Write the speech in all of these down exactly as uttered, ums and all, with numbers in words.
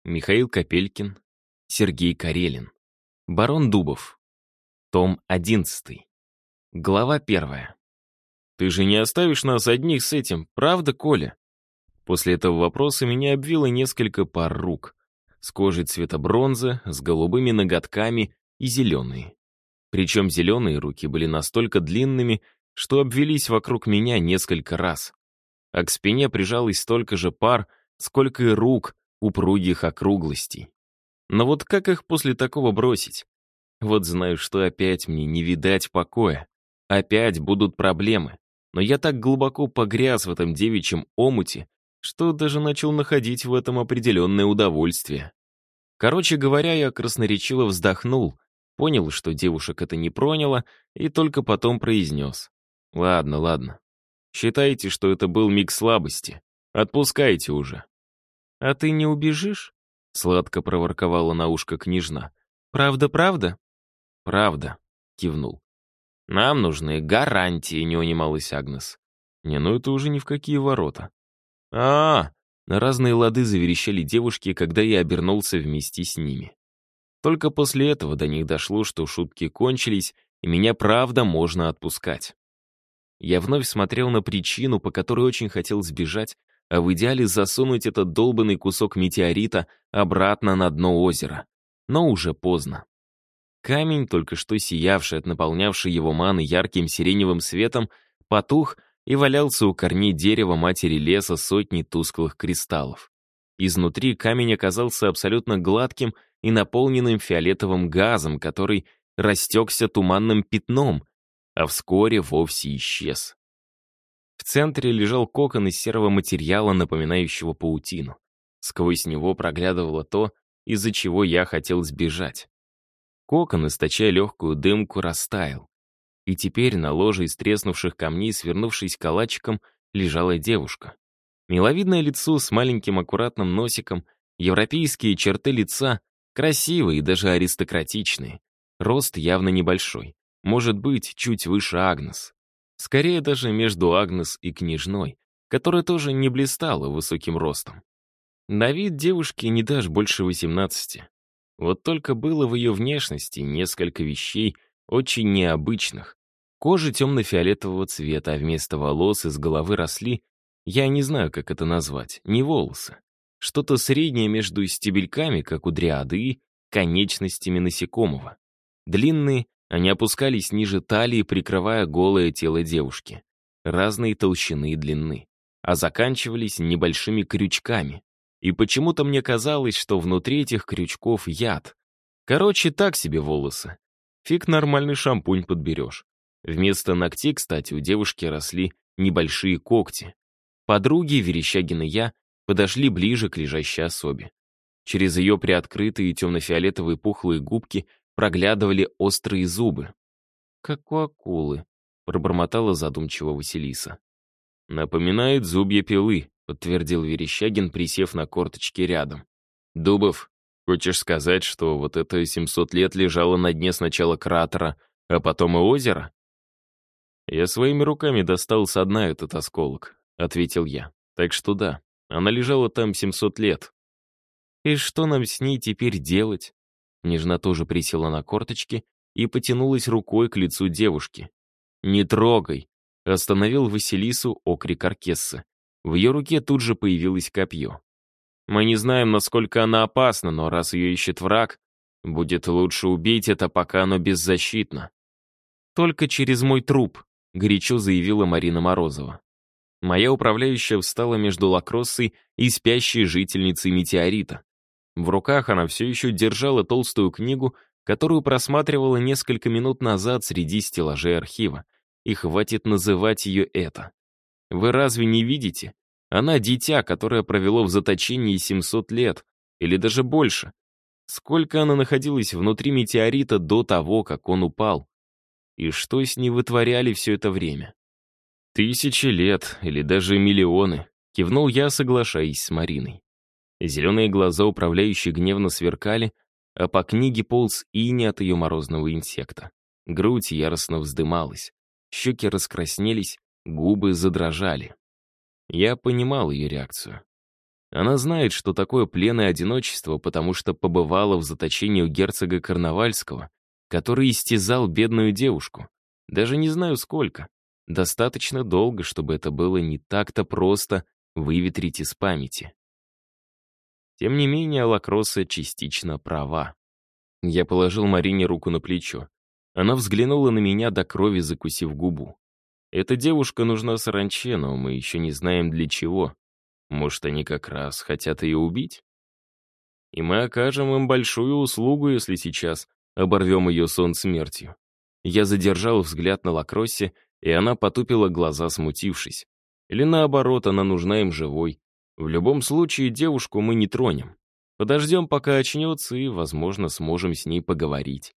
Михаил Копелькин, Сергей Карелин. Барон Дубов. Том одиннадцатый. Глава первая. «Ты же не оставишь нас одних с этим, правда, Коля?» После этого вопроса меня обвило несколько пар рук. С кожей цвета бронзы, с голубыми ноготками и зеленые. Причем зеленые руки были настолько длинными, что обвелись вокруг меня несколько раз. А к спине прижалось столько же пар, сколько и рук, упругих округлостей. Но вот как их после такого бросить? Вот знаю, что опять мне не видать покоя. Опять будут проблемы. Но я так глубоко погряз в этом девичьем омуте, что даже начал находить в этом определенное удовольствие. Короче говоря, я красноречиво вздохнул, понял, что девушек это не проняло, и только потом произнес. «Ладно, ладно. Считайте, что это был миг слабости. Отпускайте уже». «А ты не убежишь?» — сладко проворковала на ушко княжна. «Правда, правда?» «Правда», — кивнул. «Нам нужны гарантии», — не унималась Агнес. «Не, ну это уже ни в какие ворота». А, -а, а На разные лады заверещали девушки, когда я обернулся вместе с ними. Только после этого до них дошло, что шутки кончились, и меня правда можно отпускать. Я вновь смотрел на причину, по которой очень хотел сбежать, а в идеале засунуть этот долбанный кусок метеорита обратно на дно озера. Но уже поздно. Камень, только что сиявший от наполнявшей его маны ярким сиреневым светом, потух и валялся у корней дерева матери леса сотни тусклых кристаллов. Изнутри камень оказался абсолютно гладким и наполненным фиолетовым газом, который растекся туманным пятном, а вскоре вовсе исчез. В центре лежал кокон из серого материала, напоминающего паутину. Сквозь него проглядывало то, из-за чего я хотел сбежать. Кокон, источая легкую дымку, растаял. И теперь на ложе из треснувших камней, свернувшись калачиком, лежала девушка. Миловидное лицо с маленьким аккуратным носиком, европейские черты лица, красивые и даже аристократичные. Рост явно небольшой, может быть, чуть выше Агнес. Скорее даже между Агнес и княжной, которая тоже не блистала высоким ростом. На вид девушки не дашь больше восемнадцати. Вот только было в ее внешности несколько вещей очень необычных. Кожа темно-фиолетового цвета, а вместо волос из головы росли, я не знаю, как это назвать, не волосы. Что-то среднее между стебельками, как у дриады, и конечностями насекомого. Длинные, они опускались ниже талии, прикрывая голое тело девушки. Разной толщины и длины. А заканчивались небольшими крючками. И почему-то мне казалось, что внутри этих крючков яд. Короче, так себе волосы. Фиг нормальный шампунь подберешь. Вместо ногтей, кстати, у девушки росли небольшие когти. Подруги, Верещагин и я, подошли ближе к лежащей особе. Через ее приоткрытые темно-фиолетовые пухлые губки проглядывали острые зубы. «Как у акулы», — пробормотала задумчиво Василиса. «Напоминает зубья пилы», — подтвердил Верещагин, присев на корточки рядом. «Дубов, хочешь сказать, что вот это семьсот лет лежало на дне сначала кратера, а потом и озера?» «Я своими руками достал со дна этот осколок», — ответил я. «Так что да, она лежала там семьсот лет». «И что нам с ней теперь делать?» Нежна тоже присела на корточки и потянулась рукой к лицу девушки. «Не трогай!» — остановил Василису окрик Аркессы. В ее руке тут же появилось копье. «Мы не знаем, насколько она опасна, но раз ее ищет враг, будет лучше убить это, пока оно беззащитно». «Только через мой труп», — горячо заявила Марина Морозова. Моя управляющая встала между Лакроссой и спящей жительницей метеорита. В руках она все еще держала толстую книгу, которую просматривала несколько минут назад среди стеллажей архива. И хватит называть ее это. Вы разве не видите? Она дитя, которое провело в заточении семьсот лет, или даже больше. Сколько она находилась внутри метеорита до того, как он упал? И что с ней вытворяли все это время? Тысячи лет, или даже миллионы, кивнул я, соглашаясь с Мариной. Зеленые глаза управляющей гневно сверкали, а по книге полз иней от ее морозного инсекта. Грудь яростно вздымалась, щеки раскраснелись, губы задрожали. Я понимал ее реакцию. Она знает, что такое плен и одиночество, потому что побывала в заточении у герцога Карнавальского, который истязал бедную девушку. Даже не знаю сколько. Достаточно долго, чтобы это было не так-то просто выветрить из памяти. Тем не менее, Лакросса частично права. Я положил Марине руку на плечо. Она взглянула на меня до крови, закусив губу. Эта девушка нужна саранче, но мы еще не знаем для чего. Может, они как раз хотят ее убить? И мы окажем им большую услугу, если сейчас оборвем ее сон смертью. Я задержал взгляд на Лакроссе, и она потупила глаза, смутившись. Или наоборот, она нужна им живой. В любом случае, девушку мы не тронем. Подождем, пока очнется, и, возможно, сможем с ней поговорить.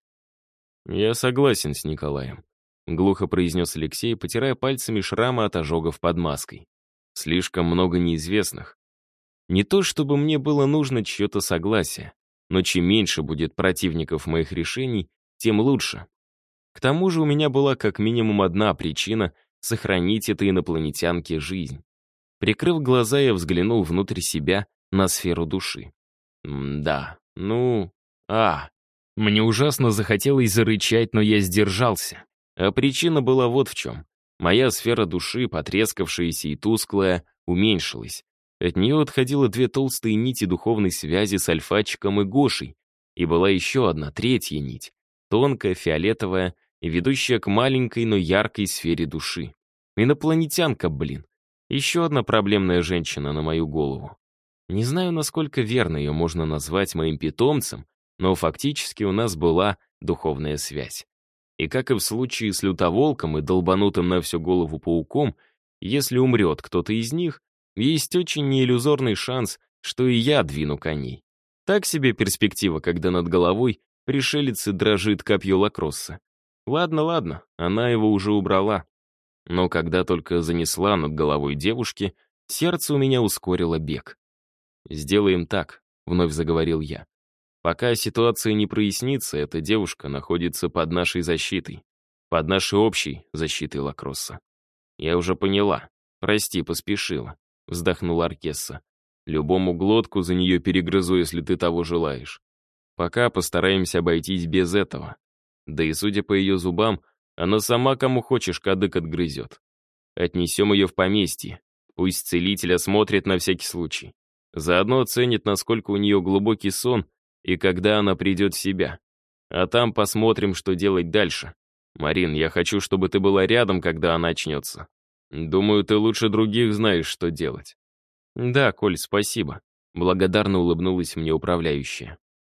«Я согласен с Николаем», — глухо произнес Алексей, потирая пальцами шрамы от ожогов под маской. «Слишком много неизвестных. Не то чтобы мне было нужно чье-то согласие, но чем меньше будет противников моих решений, тем лучше. К тому же у меня была как минимум одна причина сохранить этой инопланетянке жизнь. Прикрыв глаза, я взглянул внутрь себя на сферу души. М-да, ну... А... Мне ужасно захотелось зарычать, но я сдержался. А причина была вот в чем. Моя сфера души, потрескавшаяся и тусклая, уменьшилась. От нее отходило две толстые нити духовной связи с Альфачиком и Гошей, и была еще одна, третья нить, тонкая, фиолетовая и ведущая к маленькой, но яркой сфере души. Инопланетянка, блин. Еще одна проблемная женщина на мою голову. Не знаю, насколько верно ее можно назвать моим питомцем, но фактически у нас была духовная связь. И как и в случае с лютоволком и долбанутым на всю голову пауком, если умрет кто-то из них, есть очень неиллюзорный шанс, что и я двину коней. Так себе перспектива, когда над головой пришелец и дрожит копье Лакросса. Ладно, ладно, она его уже убрала. Но когда только занесла над головой девушки, сердце у меня ускорило бег. «Сделаем так», — вновь заговорил я. «Пока ситуация не прояснится, эта девушка находится под нашей защитой. Под нашей общей защитой Лакросса». «Я уже поняла. Прости, поспешила», — вздохнула Аркесса. «Любому глотку за нее перегрызу, если ты того желаешь. Пока постараемся обойтись без этого. Да и судя по ее зубам, она сама кому хочешь кадык отгрызет. Отнесем ее в поместье. Пусть целитель осмотрит на всякий случай. Заодно оценит, насколько у нее глубокий сон и когда она придет в себя. А там посмотрим, что делать дальше. Марин, я хочу, чтобы ты была рядом, когда она очнется. Думаю, ты лучше других знаешь, что делать». «Да, Коль, спасибо», — благодарно улыбнулась мне управляющая.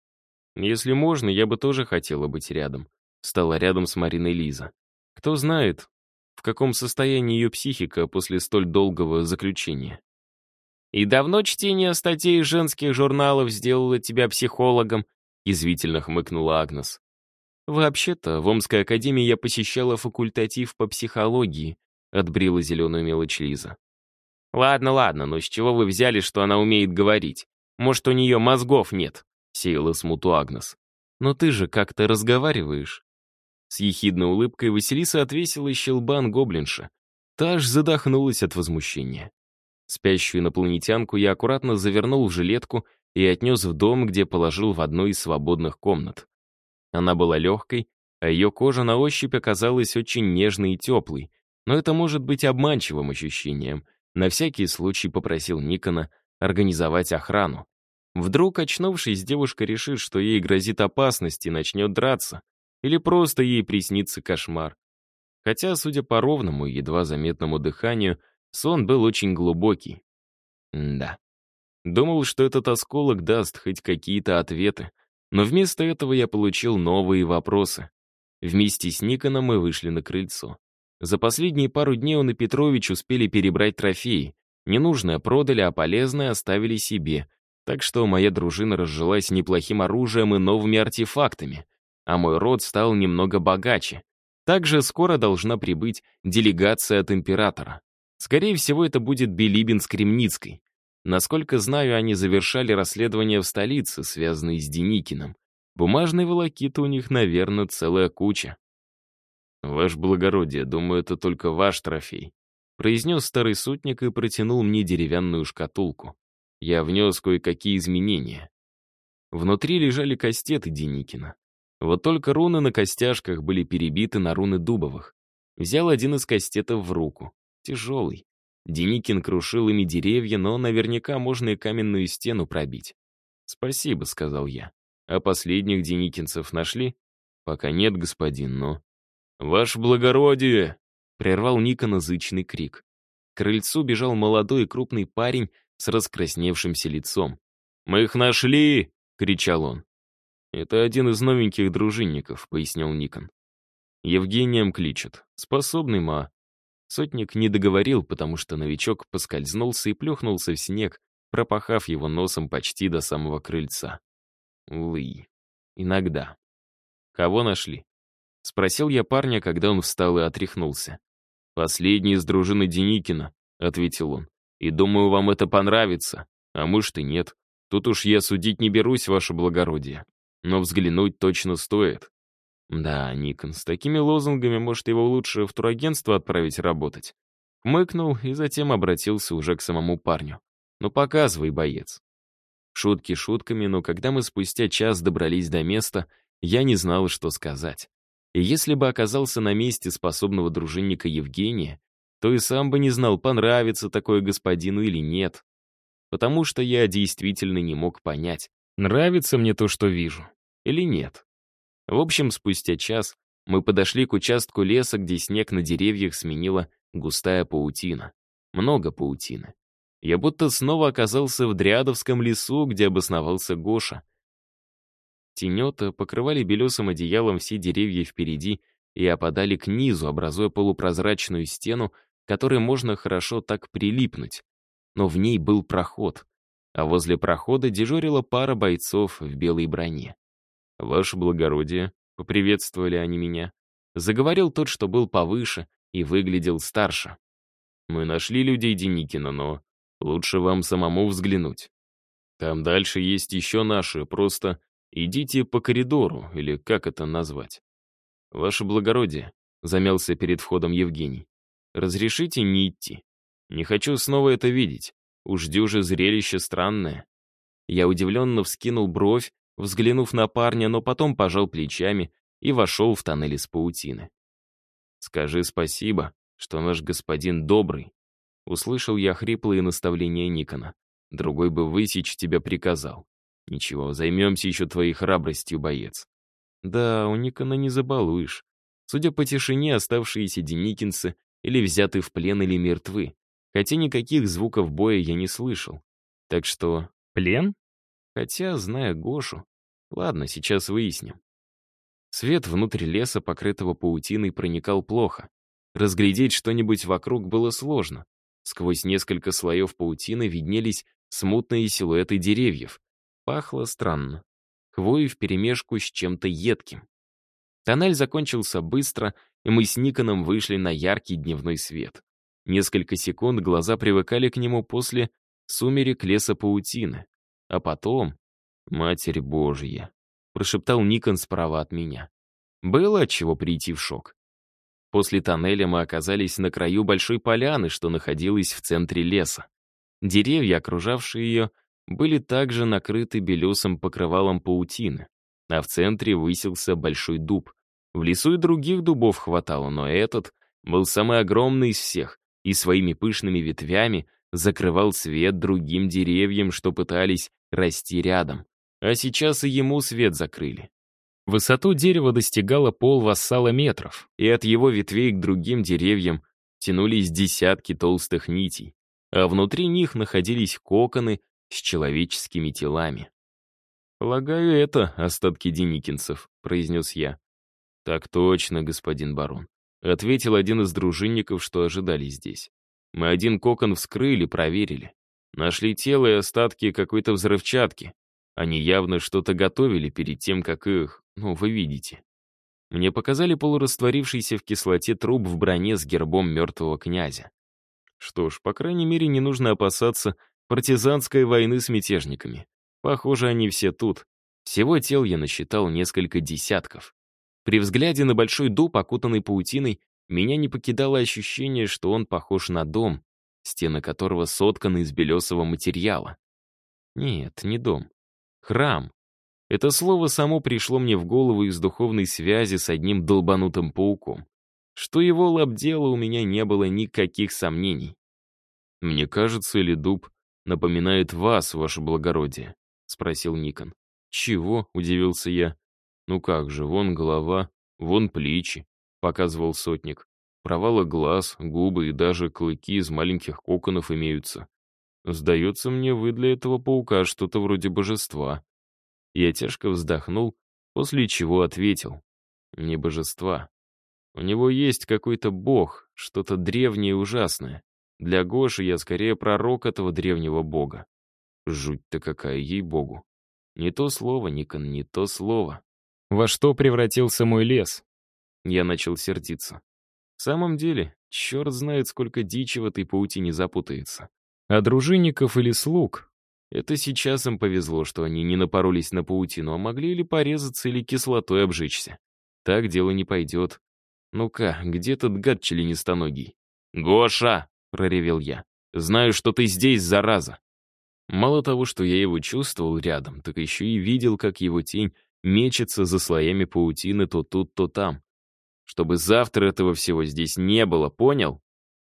«Если можно, я бы тоже хотела быть рядом», — стала рядом с Мариной Лиза. «Кто знает, в каком состоянии ее психика после столь долгого заключения». «И давно чтение статей из женских журналов сделало тебя психологом?» — язвительно хмыкнула Агнес. «Вообще-то, в Омской академии я посещала факультатив по психологии», — отбрила зеленую мелочь Лиза. «Ладно, ладно, но с чего вы взяли, что она умеет говорить? Может, у нее мозгов нет?» — сеяла смуту Агнес. «Но ты же как-то разговариваешь». С ехидной улыбкой Василиса отвесила щелбан гоблинша. Та аж задохнулась от возмущения. Спящую инопланетянку я аккуратно завернул в жилетку и отнес в дом, где положил в одну из свободных комнат. Она была легкой, а ее кожа на ощупь оказалась очень нежной и теплой, но это может быть обманчивым ощущением. На всякий случай попросил Никона организовать охрану. Вдруг, очнувшись, девушка решит, что ей грозит опасность и начнет драться, или просто ей приснится кошмар. Хотя, судя по ровному, едва заметному дыханию, сон был очень глубокий. М-да. Думал, что этот осколок даст хоть какие-то ответы, но вместо этого я получил новые вопросы. Вместе с Никоном мы вышли на крыльцо. За последние пару дней он и Петрович успели перебрать трофеи. Ненужное продали, а полезное оставили себе. Так что моя дружина разжилась неплохим оружием и новыми артефактами, а мой род стал немного богаче. Также скоро должна прибыть делегация от императора. Скорее всего, это будет Билибин с Кремницкой. Насколько знаю, они завершали расследование в столице, связанное с Деникиным. Бумажной волокиты у них, наверное, целая куча. «Ваше благородие, думаю, это только ваш трофей», произнес старый сутник и протянул мне деревянную шкатулку. я внес кое-какие изменения. Внутри лежали кастеты Деникина. Вот только руны на костяшках были перебиты на руны Дубовых. Взял один из кастетов в руку. Тяжелый. Деникин крушил ими деревья, но наверняка можно и каменную стену пробить. «Спасибо», — сказал я. «А последних деникинцев нашли?» «Пока нет, господин, но...» «Ваше благородие!» — прервал Никона зычный крик. К крыльцу бежал молодой и крупный парень с раскрасневшимся лицом. «Мы их нашли!» — кричал он. «Это один из новеньких дружинников», — пояснил Никон. «Евгением кличут. Способный ма». Сотник не договорил, потому что новичок поскользнулся и плюхнулся в снег, пропахав его носом почти до самого крыльца. Увы. Иногда. «Кого нашли?» — спросил я парня, когда он встал и отряхнулся. «Последний из дружины Деникина», — ответил он. «И думаю, вам это понравится. А может и нет. Тут уж я судить не берусь, ваше благородие. Но взглянуть точно стоит». Да, Никон, с такими лозунгами, может, его лучше в турагентство отправить работать. Хмыкнул и затем обратился уже к самому парню. «Ну показывай, боец». Шутки шутками, но когда мы спустя час добрались до места, я не знал, что сказать. И если бы оказался на месте способного дружинника Евгения, то и сам бы не знал, понравится такое господину или нет. Потому что я действительно не мог понять, нравится мне то, что вижу, или нет. В общем, спустя час мы подошли к участку леса, где снег на деревьях сменила густая паутина. Много паутины. Я будто снова оказался в Дрядовском лесу, где обосновался Гоша. Тенета покрывали белесым одеялом все деревья впереди и опадали к низу, образуя полупрозрачную стену, к которой можно хорошо так прилипнуть. Но в ней был проход, а возле прохода дежурила пара бойцов в белой броне. «Ваше благородие», — поприветствовали они меня. Заговорил тот, что был повыше и выглядел старше. «Мы нашли людей Деникина, но лучше вам самому взглянуть. Там дальше есть еще наши, просто идите по коридору, или как это назвать?» «Ваше благородие», — замялся перед входом Евгений. «Разрешите не идти? Не хочу снова это видеть. Уж дюже зрелище странное». Я удивленно вскинул бровь, взглянув на парня, но потом пожал плечами и вошел в тоннель из паутины. «Скажи спасибо, что наш господин добрый», — услышал я хриплые наставления Никона. «Другой бы высечь тебя приказал. Ничего, займемся еще твоей храбростью, боец». Да, у Никона не забалуешь. Судя по тишине, оставшиеся деникинцы или взяты в плен, или мертвы. Хотя никаких звуков боя я не слышал. Так что... Плен? Хотя, зная Гошу... Ладно, сейчас выясним. Свет внутрь леса, покрытого паутиной, проникал плохо. Разглядеть что-нибудь вокруг было сложно. Сквозь несколько слоев паутины виднелись смутные силуэты деревьев. Пахло странно. Хвоей вперемешку с чем-то едким. Тоннель закончился быстро, и мы с Никоном вышли на яркий дневной свет. Несколько секунд глаза привыкали к нему после сумерек леса паутины. А потом... «Матерь Божья», — прошептал Никон справа от меня. Было от чего прийти в шок. После тоннеля мы оказались на краю большой поляны, что находилась в центре леса. Деревья, окружавшие ее, были также накрыты белесым покрывалом паутины, а в центре высился большой дуб. В лесу и других дубов хватало, но этот был самый огромный из всех и своими пышными ветвями закрывал свет другим деревьям, что пытались расти рядом. А сейчас и ему свет закрыли. Высоту дерева достигала полвассала метров, и от его ветвей к другим деревьям тянулись десятки толстых нитей, а внутри них находились коконы с человеческими телами. «Полагаю, это остатки деникинцев», — произнес я. «Так точно, господин барон», — ответил один из дружинников, что ожидали здесь. «Мы один кокон вскрыли, проверили. Нашли тело и остатки какой-то взрывчатки. Они явно что-то готовили перед тем, как их... Ну, вы видите». Мне показали полурастворившийся в кислоте труп в броне с гербом мертвого князя. Что ж, по крайней мере, не нужно опасаться партизанской войны с мятежниками. Похоже, они все тут. Всего тел я насчитал несколько десятков. При взгляде на большой дуб, окутанный паутиной, меня не покидало ощущение, что он похож на дом, стены которого сотканы из белесого материала. Нет, не дом. Храм. Это слово само пришло мне в голову из духовной связи с одним долбанутым пауком. Что его лобдело, у меня не было никаких сомнений. «Мне кажется, или дуб напоминает вас, ваше благородие?» — спросил Никон. «Чего?» — удивился я. «Ну как же, вон голова, вон плечи», — показывал сотник. «Провалы глаз, губы и даже клыки из маленьких коконов имеются. Сдается мне, вы для этого паука что-то вроде божества». Я тяжко вздохнул, после чего ответил. «Не божества. У него есть какой-то бог, что-то древнее и ужасное. Для Гоши я скорее пророк этого древнего бога». Жуть-то какая, ей-богу. Не то слово, Никон, не то слово. Во что превратился мой лес? Я начал сердиться. В самом деле, черт знает, сколько дичи в этой паутине запутается. А дружинников или слуг? Это сейчас им повезло, что они не напоролись на паутину, а могли или порезаться, или кислотой обжечься. Так дело не пойдет. Ну-ка, где тот гад членистоногий? «Гоша!» — проревел я. «Знаю, что ты здесь, зараза!» Мало того, что я его чувствовал рядом, так еще и видел, как его тень мечется за слоями паутины то тут, то там. Чтобы завтра этого всего здесь не было, понял?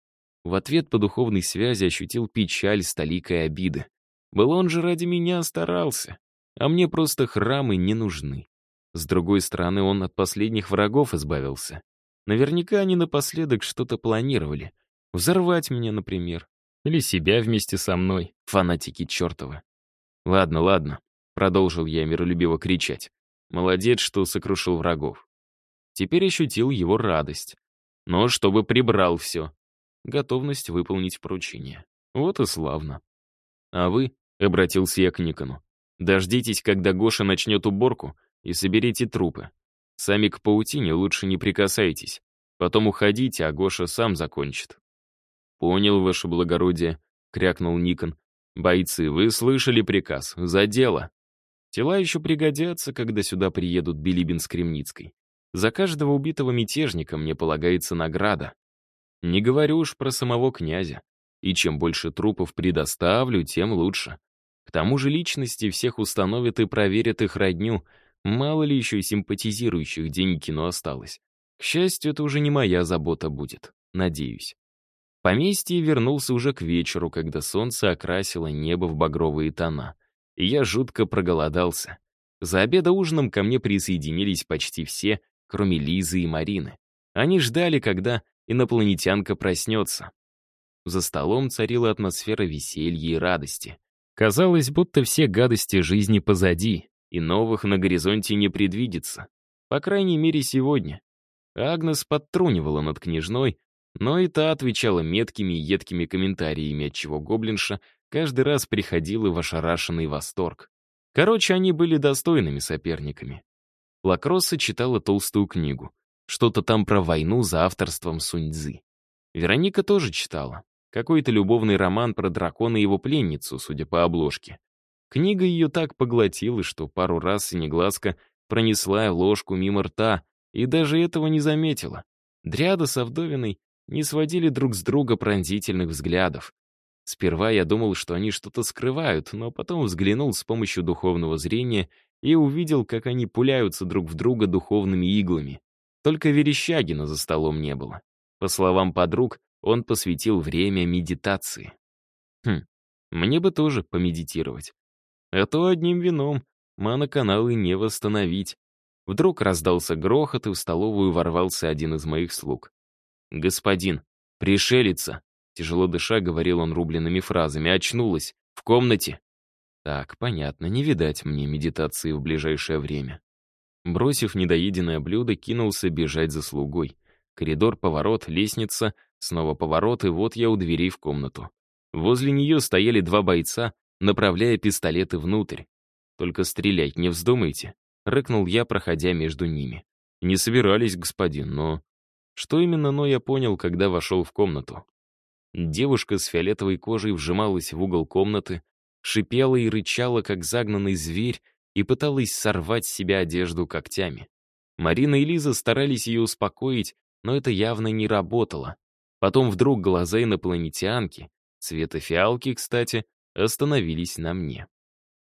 В ответ по духовной связи ощутил печаль с толикой обиды. Был он же ради меня старался, а мне просто храмы не нужны. С другой стороны, он от последних врагов избавился. Наверняка они напоследок что-то планировали. Взорвать меня, например. Или себя вместе со мной, фанатики чертовы. «Ладно, ладно», — продолжил я миролюбиво кричать. «Молодец, что сокрушил врагов». Теперь ощутил его радость. Но чтобы прибрал все. Готовность выполнить поручение. Вот и славно. «А вы», — обратился я к Никону, «дождитесь, когда Гоша начнет уборку, и соберите трупы. Сами к паутине лучше не прикасайтесь. Потом уходите, а Гоша сам закончит». «Понял, ваше благородие», — крякнул Никон. «Бойцы, вы слышали приказ? За дело. Тела еще пригодятся, когда сюда приедут Билибин с Кремницкой. За каждого убитого мятежника мне полагается награда. Не говорю уж про самого князя. И чем больше трупов предоставлю, тем лучше. К тому же личности всех установят и проверят их родню. Мало ли еще симпатизирующих Деникину осталось. К счастью, это уже не моя забота будет. Надеюсь». Поместье вернулся уже к вечеру, когда солнце окрасило небо в багровые тона. И я жутко проголодался. За обедо-ужином ко мне присоединились почти все, кроме Лизы и Марины. Они ждали, когда инопланетянка проснется. За столом царила атмосфера веселья и радости. Казалось, будто все гадости жизни позади, и новых на горизонте не предвидится. По крайней мере, сегодня. Агнес подтрунивала над княжной, но и та отвечала меткими и едкими комментариями, отчего гоблинша каждый раз приходила в ошарашенный восторг. Короче, они были достойными соперниками. Лакросса читала толстую книгу. Что-то там про войну за авторством Сунь-Дзы. Вероника тоже читала. Какой-то любовный роман про дракона и его пленницу, судя по обложке. Книга ее так поглотила, что пару раз Синеглазка пронесла ложку мимо рта и даже этого не заметила. Дриада со Вдовиной не сводили друг с друга пронзительных взглядов. Сперва я думал, что они что-то скрывают, но потом взглянул с помощью духовного зрения и увидел, как они пуляются друг в друга духовными иглами. Только Верещагина за столом не было. По словам подруг, он посвятил время медитации. Хм, мне бы тоже помедитировать. А то одним вином мано-каналы не восстановить. Вдруг раздался грохот, и в столовую ворвался один из моих слуг. «Господин, пришелица!» Тяжело дыша, говорил он рубленными фразами. «Очнулась. В комнате». Так, понятно, не видать мне медитации в ближайшее время. Бросив недоеденное блюдо, кинулся бежать за слугой. Коридор, поворот, лестница, снова поворот, и вот я у дверей в комнату. Возле нее стояли два бойца, направляя пистолеты внутрь. «Только стрелять не вздумайте», — рыкнул я, проходя между ними. «Не собирались, господин, но...» Что именно, но я понял, когда вошел в комнату. Девушка с фиолетовой кожей вжималась в угол комнаты, шипела и рычала, как загнанный зверь, и пыталась сорвать с себя одежду когтями. Марина и Лиза старались ее успокоить, но это явно не работало. Потом вдруг глаза инопланетянки, цвета фиалки, кстати, остановились на мне.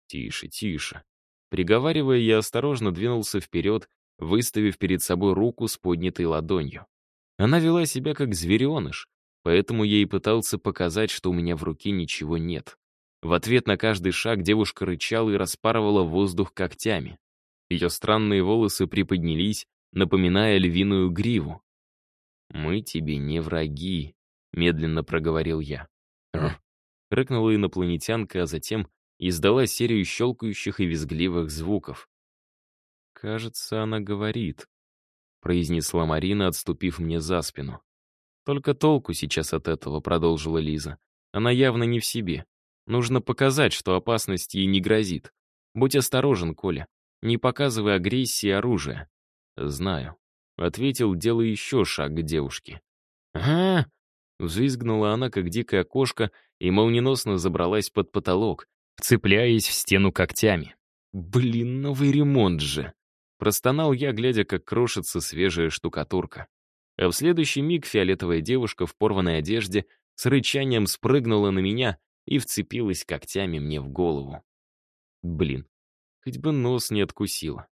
Тише, тише. Приговаривая, я осторожно двинулся вперед, выставив перед собой руку с поднятой ладонью. Она вела себя как звереныш, поэтому я и пытался показать, что у меня в руке ничего нет. В ответ на каждый шаг девушка рычала и распарывала воздух когтями. Ее странные волосы приподнялись, напоминая львиную гриву. «Мы тебе не враги», — медленно проговорил я. «Рр», — рыкнула инопланетянка, а затем издала серию щелкающих и визгливых звуков. «Кажется, она говорит», — произнесла Марина, отступив мне за спину. «Только толку сейчас от этого», — продолжила Лиза. «Она явно не в себе. Нужно показать, что опасность ей не грозит. Будь осторожен, Коля. Не показывай агрессии и оружия». «Знаю», — ответил, делая еще шаг к девушке. «Ага!» — взвизгнула она, как дикая кошка, и молниеносно забралась под потолок, цепляясь в стену когтями. «Блин, новый ремонт же!» Простонал я, глядя, как крошится свежая штукатурка. А в следующий миг фиолетовая девушка в порванной одежде с рычанием спрыгнула на меня и вцепилась когтями мне в голову. Блин, хоть бы нос не откусила.